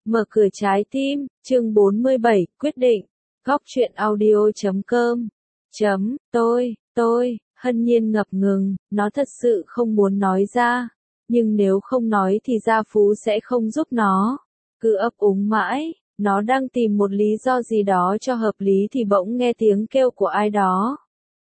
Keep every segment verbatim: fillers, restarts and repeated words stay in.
Mở cửa trái tim, chương bốn mươi bảy, quyết định. Góc truyện audio chấm com. Chấm, tôi, tôi, Hân Nhiên ngập ngừng, nó thật sự không muốn nói ra. Nhưng nếu không nói thì Gia Phú sẽ không giúp nó. Cứ ấp úng mãi, nó đang tìm một lý do gì đó cho hợp lý thì bỗng nghe tiếng kêu của ai đó.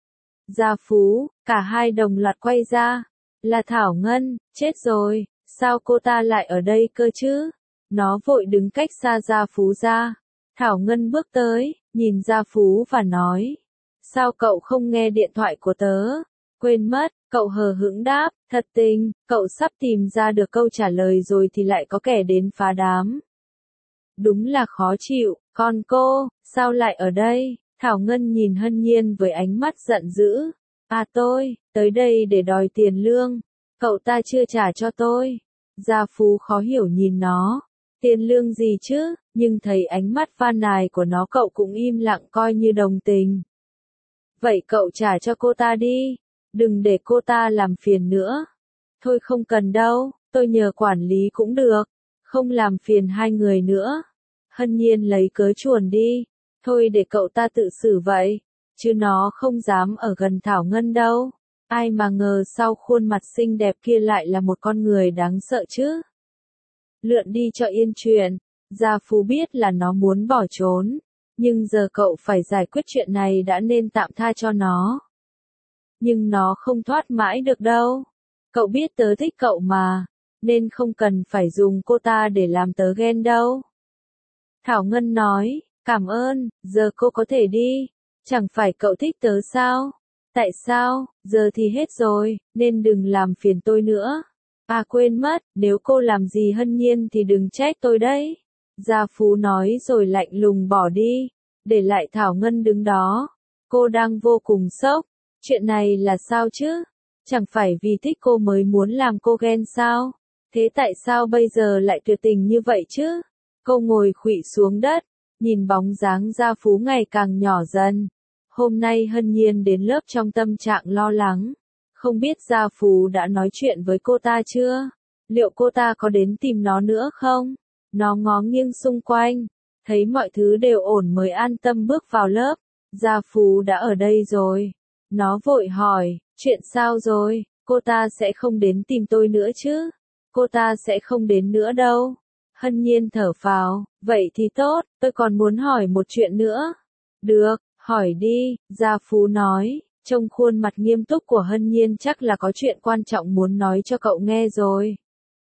Gia Phú, cả hai đồng loạt quay ra. Là Thảo Ngân, chết rồi, sao cô ta lại ở đây cơ chứ? Nó vội đứng cách xa Gia Phú ra. Thảo Ngân bước tới, nhìn Gia Phú và nói. Sao cậu không nghe điện thoại của tớ? Quên mất, cậu hờ hững đáp, thật tình, cậu sắp tìm ra được câu trả lời rồi thì lại có kẻ đến phá đám. Đúng là khó chịu, còn cô, sao lại ở đây? Thảo Ngân nhìn Hân Nhiên với ánh mắt giận dữ. À tôi, tới đây để đòi tiền lương. Cậu ta chưa trả cho tôi. Gia Phú khó hiểu nhìn nó. Tiền lương gì chứ, nhưng thấy ánh mắt van nài của nó cậu cũng im lặng coi như đồng tình. Vậy cậu trả cho cô ta đi, đừng để cô ta làm phiền nữa. Thôi không cần đâu, tôi nhờ quản lý cũng được, không làm phiền hai người nữa. Hân Nhiên lấy cớ chuồn đi, thôi để cậu ta tự xử vậy, chứ nó không dám ở gần Thảo Ngân đâu. Ai mà ngờ sau khuôn mặt xinh đẹp kia lại là một con người đáng sợ chứ. Lượn đi cho yên chuyện, Gia Phú biết là nó muốn bỏ trốn, nhưng giờ cậu phải giải quyết chuyện này đã nên tạm tha cho nó. Nhưng nó không thoát mãi được đâu. Cậu biết tớ thích cậu mà, nên không cần phải dùng cô ta để làm tớ ghen đâu. Thảo Ngân nói, cảm ơn, giờ cô có thể đi. Chẳng phải cậu thích tớ sao? Tại sao, giờ thì hết rồi, nên đừng làm phiền tôi nữa. À quên mất, nếu cô làm gì Hân Nhiên thì đừng trách tôi đấy. Gia Phú nói rồi lạnh lùng bỏ đi, để lại Thảo Ngân đứng đó. Cô đang vô cùng sốc. Chuyện này là sao chứ? Chẳng phải vì thích cô mới muốn làm cô ghen sao? Thế tại sao bây giờ lại tuyệt tình như vậy chứ? Cô ngồi khuỵu xuống đất, nhìn bóng dáng Gia Phú ngày càng nhỏ dần. Hôm nay Hân Nhiên đến lớp trong tâm trạng lo lắng. Không biết Gia Phú đã nói chuyện với cô ta chưa? Liệu cô ta có đến tìm nó nữa không? Nó ngó nghiêng xung quanh, thấy mọi thứ đều ổn mới an tâm bước vào lớp. Gia Phú đã ở đây rồi. Nó vội hỏi, chuyện sao rồi? Cô ta sẽ không đến tìm tôi nữa chứ? Cô ta sẽ không đến nữa đâu. Hân Nhiên thở phào, vậy thì tốt, tôi còn muốn hỏi một chuyện nữa. Được, hỏi đi, Gia Phú nói. Trong khuôn mặt nghiêm túc của Hân Nhiên chắc là có chuyện quan trọng muốn nói cho cậu nghe rồi.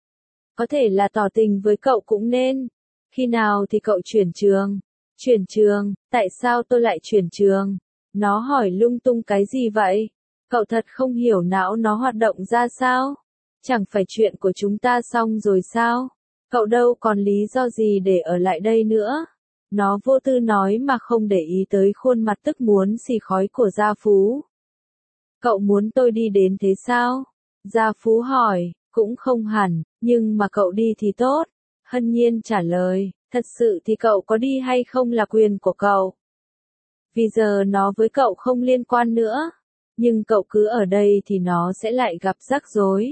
Có thể là tỏ tình với cậu cũng nên. Khi nào thì cậu chuyển trường? Chuyển trường, tại sao tôi lại chuyển trường? Nó hỏi lung tung cái gì vậy? Cậu thật không hiểu não nó hoạt động ra sao? Chẳng phải chuyện của chúng ta xong rồi sao? Cậu đâu còn lý do gì để ở lại đây nữa? Nó vô tư nói mà không để ý tới khuôn mặt tức muốn xì khói của Gia Phú. Cậu muốn tôi đi đến thế sao? Gia Phú hỏi, cũng không hẳn, nhưng mà cậu đi thì tốt. Hân Nhiên trả lời, thật sự thì cậu có đi hay không là quyền của cậu. Vì giờ nó với cậu không liên quan nữa. Nhưng cậu cứ ở đây thì nó sẽ lại gặp rắc rối.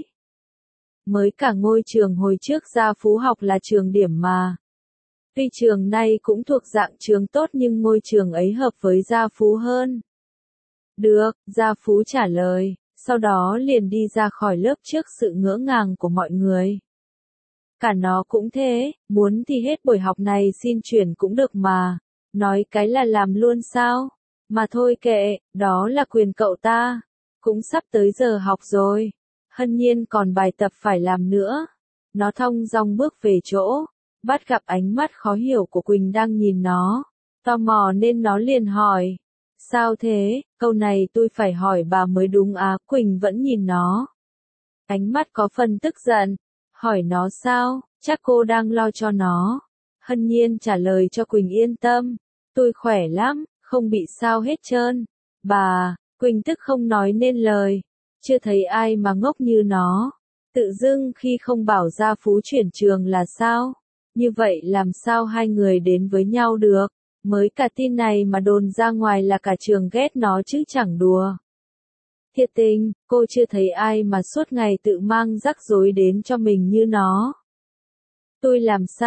Mới cả ngôi trường hồi trước Gia Phú học là trường điểm mà. Tuy trường này cũng thuộc dạng trường tốt nhưng ngôi trường ấy hợp với Gia Phú hơn. Được, Gia Phú trả lời, sau đó liền đi ra khỏi lớp trước sự ngỡ ngàng của mọi người. Cả nó cũng thế, muốn thì hết buổi học này xin chuyển cũng được mà. Nói cái là làm luôn sao? Mà thôi kệ, đó là quyền cậu ta. Cũng sắp tới giờ học rồi. Hân Nhiên còn bài tập phải làm nữa. Nó thong dong bước về chỗ, bắt gặp ánh mắt khó hiểu của Quỳnh đang nhìn nó. Tò mò nên nó liền hỏi. Sao thế? Câu này tôi phải hỏi bà mới đúng á. Quỳnh vẫn nhìn nó. Ánh mắt có phần tức giận. Hỏi nó sao? Chắc cô đang lo cho nó. Hân Nhiên trả lời cho Quỳnh yên tâm. Tôi khỏe lắm, không bị sao hết trơn. Bà, Quỳnh tức không nói nên lời. Chưa thấy ai mà ngốc như nó. Tự dưng khi không bảo Gia Phú chuyển trường là sao? Như vậy làm sao hai người đến với nhau được? Mới cả tin này mà đồn ra ngoài là cả trường ghét nó chứ chẳng đùa. Thiệt tình, cô chưa thấy ai mà suốt ngày tự mang rắc rối đến cho mình như nó. Tôi làm sao?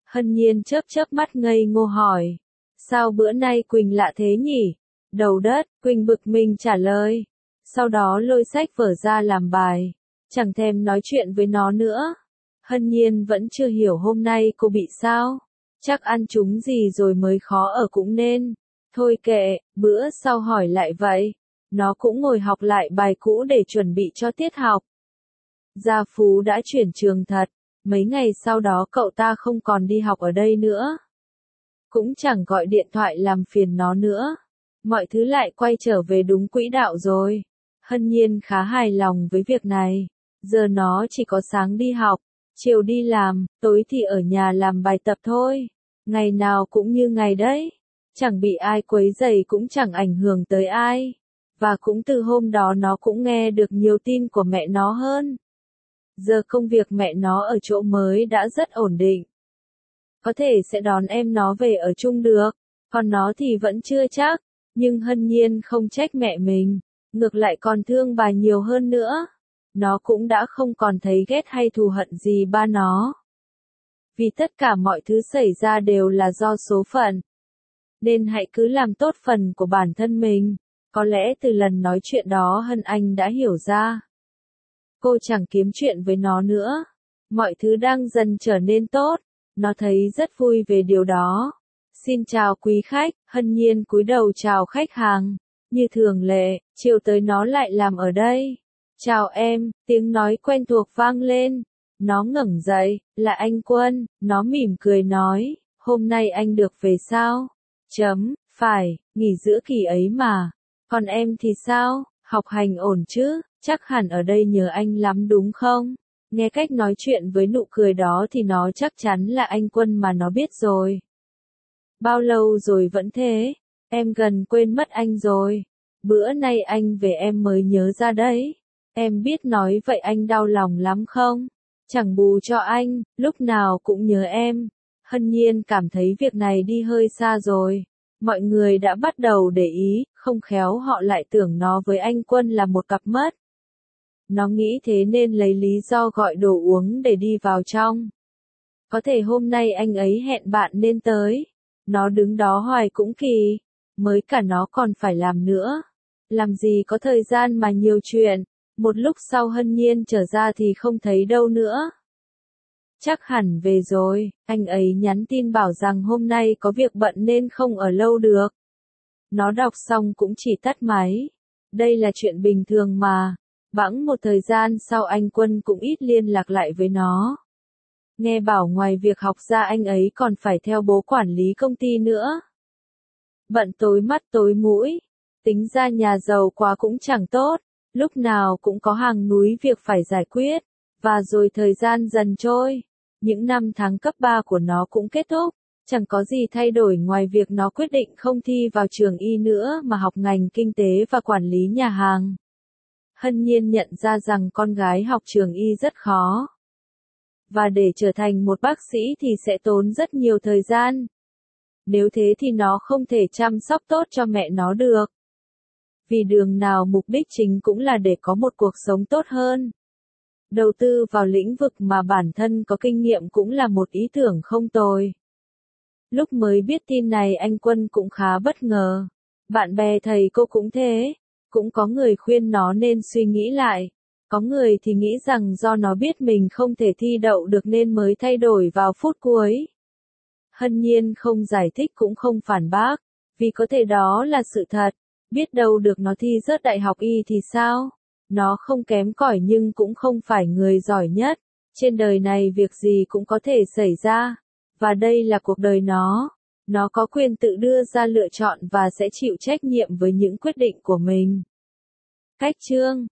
Hân Nhiên chớp chớp mắt ngây ngô hỏi. Sao bữa nay Quỳnh lạ thế nhỉ? Đầu đất, Quỳnh bực mình trả lời. Sau đó lôi sách vở ra làm bài. Chẳng thèm nói chuyện với nó nữa. Hân Nhiên vẫn chưa hiểu hôm nay cô bị sao. Chắc ăn trúng gì rồi mới khó ở cũng nên. Thôi kệ, bữa sau hỏi lại vậy. Nó cũng ngồi học lại bài cũ để chuẩn bị cho tiết học. Gia Phú đã chuyển trường thật. Mấy ngày sau đó cậu ta không còn đi học ở đây nữa. Cũng chẳng gọi điện thoại làm phiền nó nữa. Mọi thứ lại quay trở về đúng quỹ đạo rồi. Hân Nhiên khá hài lòng với việc này. Giờ nó chỉ có sáng đi học, chiều đi làm, tối thì ở nhà làm bài tập thôi. Ngày nào cũng như ngày đấy. Chẳng bị ai quấy rầy cũng chẳng ảnh hưởng tới ai. Và cũng từ hôm đó nó cũng nghe được nhiều tin của mẹ nó hơn. Giờ công việc mẹ nó ở chỗ mới đã rất ổn định. Có thể sẽ đón em nó về ở chung được, còn nó thì vẫn chưa chắc. Nhưng Hân Nhiên không trách mẹ mình, ngược lại còn thương bà nhiều hơn nữa. Nó cũng đã không còn thấy ghét hay thù hận gì ba nó. Vì tất cả mọi thứ xảy ra đều là do số phận. Nên hãy cứ làm tốt phần của bản thân mình. Có lẽ từ lần nói chuyện đó Hân Anh đã hiểu ra. Cô chẳng kiếm chuyện với nó nữa. Mọi thứ đang dần trở nên tốt. Nó thấy rất vui về điều đó. Xin chào quý khách, Hân Nhiên cúi đầu chào khách hàng. Như thường lệ, chiều tới nó lại làm ở đây. Chào em, tiếng nói quen thuộc vang lên. Nó ngẩng dậy, là anh Quân, nó mỉm cười nói, hôm nay anh được về sao? Chấm, phải, nghỉ giữa kỳ ấy mà. Còn em thì sao, học hành ổn chứ, chắc hẳn ở đây nhờ anh lắm đúng không? Nghe cách nói chuyện với nụ cười đó thì nó chắc chắn là anh Quân mà nó biết rồi. Bao lâu rồi vẫn thế, em gần quên mất anh rồi. Bữa nay anh về em mới nhớ ra đấy. Em biết nói vậy anh đau lòng lắm không? Chẳng bù cho anh, lúc nào cũng nhớ em. Hân Nhiên cảm thấy việc này đi hơi xa rồi. Mọi người đã bắt đầu để ý, không khéo họ lại tưởng nó với anh Quân là một cặp mất. Nó nghĩ thế nên lấy lý do gọi đồ uống để đi vào trong. Có thể hôm nay anh ấy hẹn bạn nên tới. Nó đứng đó hoài cũng kỳ. Mới cả nó còn phải làm nữa. Làm gì có thời gian mà nhiều chuyện. Một lúc sau Hân Nhiên trở ra thì không thấy đâu nữa. Chắc hẳn về rồi, anh ấy nhắn tin bảo rằng hôm nay có việc bận nên không ở lâu được. Nó đọc xong cũng chỉ tắt máy. Đây là chuyện bình thường mà. Bẵng một thời gian sau anh Quân cũng ít liên lạc lại với nó. Nghe bảo ngoài việc học ra anh ấy còn phải theo bố quản lý công ty nữa. Bận tối mắt tối mũi. Tính ra nhà giàu quá cũng chẳng tốt. Lúc nào cũng có hàng núi việc phải giải quyết. Và rồi thời gian dần trôi. Những năm tháng cấp ba của nó cũng kết thúc. Chẳng có gì thay đổi ngoài việc nó quyết định không thi vào trường y nữa mà học ngành kinh tế và quản lý nhà hàng. Hân Nhiên nhận ra rằng con gái học trường y rất khó. Và để trở thành một bác sĩ thì sẽ tốn rất nhiều thời gian. Nếu thế thì nó không thể chăm sóc tốt cho mẹ nó được. Vì đường nào mục đích chính cũng là để có một cuộc sống tốt hơn. Đầu tư vào lĩnh vực mà bản thân có kinh nghiệm cũng là một ý tưởng không tồi. Lúc mới biết tin này anh Quân cũng khá bất ngờ. Bạn bè thầy cô cũng thế. Cũng có người khuyên nó nên suy nghĩ lại. Có người thì nghĩ rằng do nó biết mình không thể thi đậu được nên mới thay đổi vào phút cuối. Hân Nhiên không giải thích cũng không phản bác. Vì có thể đó là sự thật. Biết đâu được nó thi rớt đại học y thì sao? Nó không kém cỏi nhưng cũng không phải người giỏi nhất. Trên đời này việc gì cũng có thể xảy ra. Và đây là cuộc đời nó. Nó có quyền tự đưa ra lựa chọn và sẽ chịu trách nhiệm với những quyết định của mình. Cách chương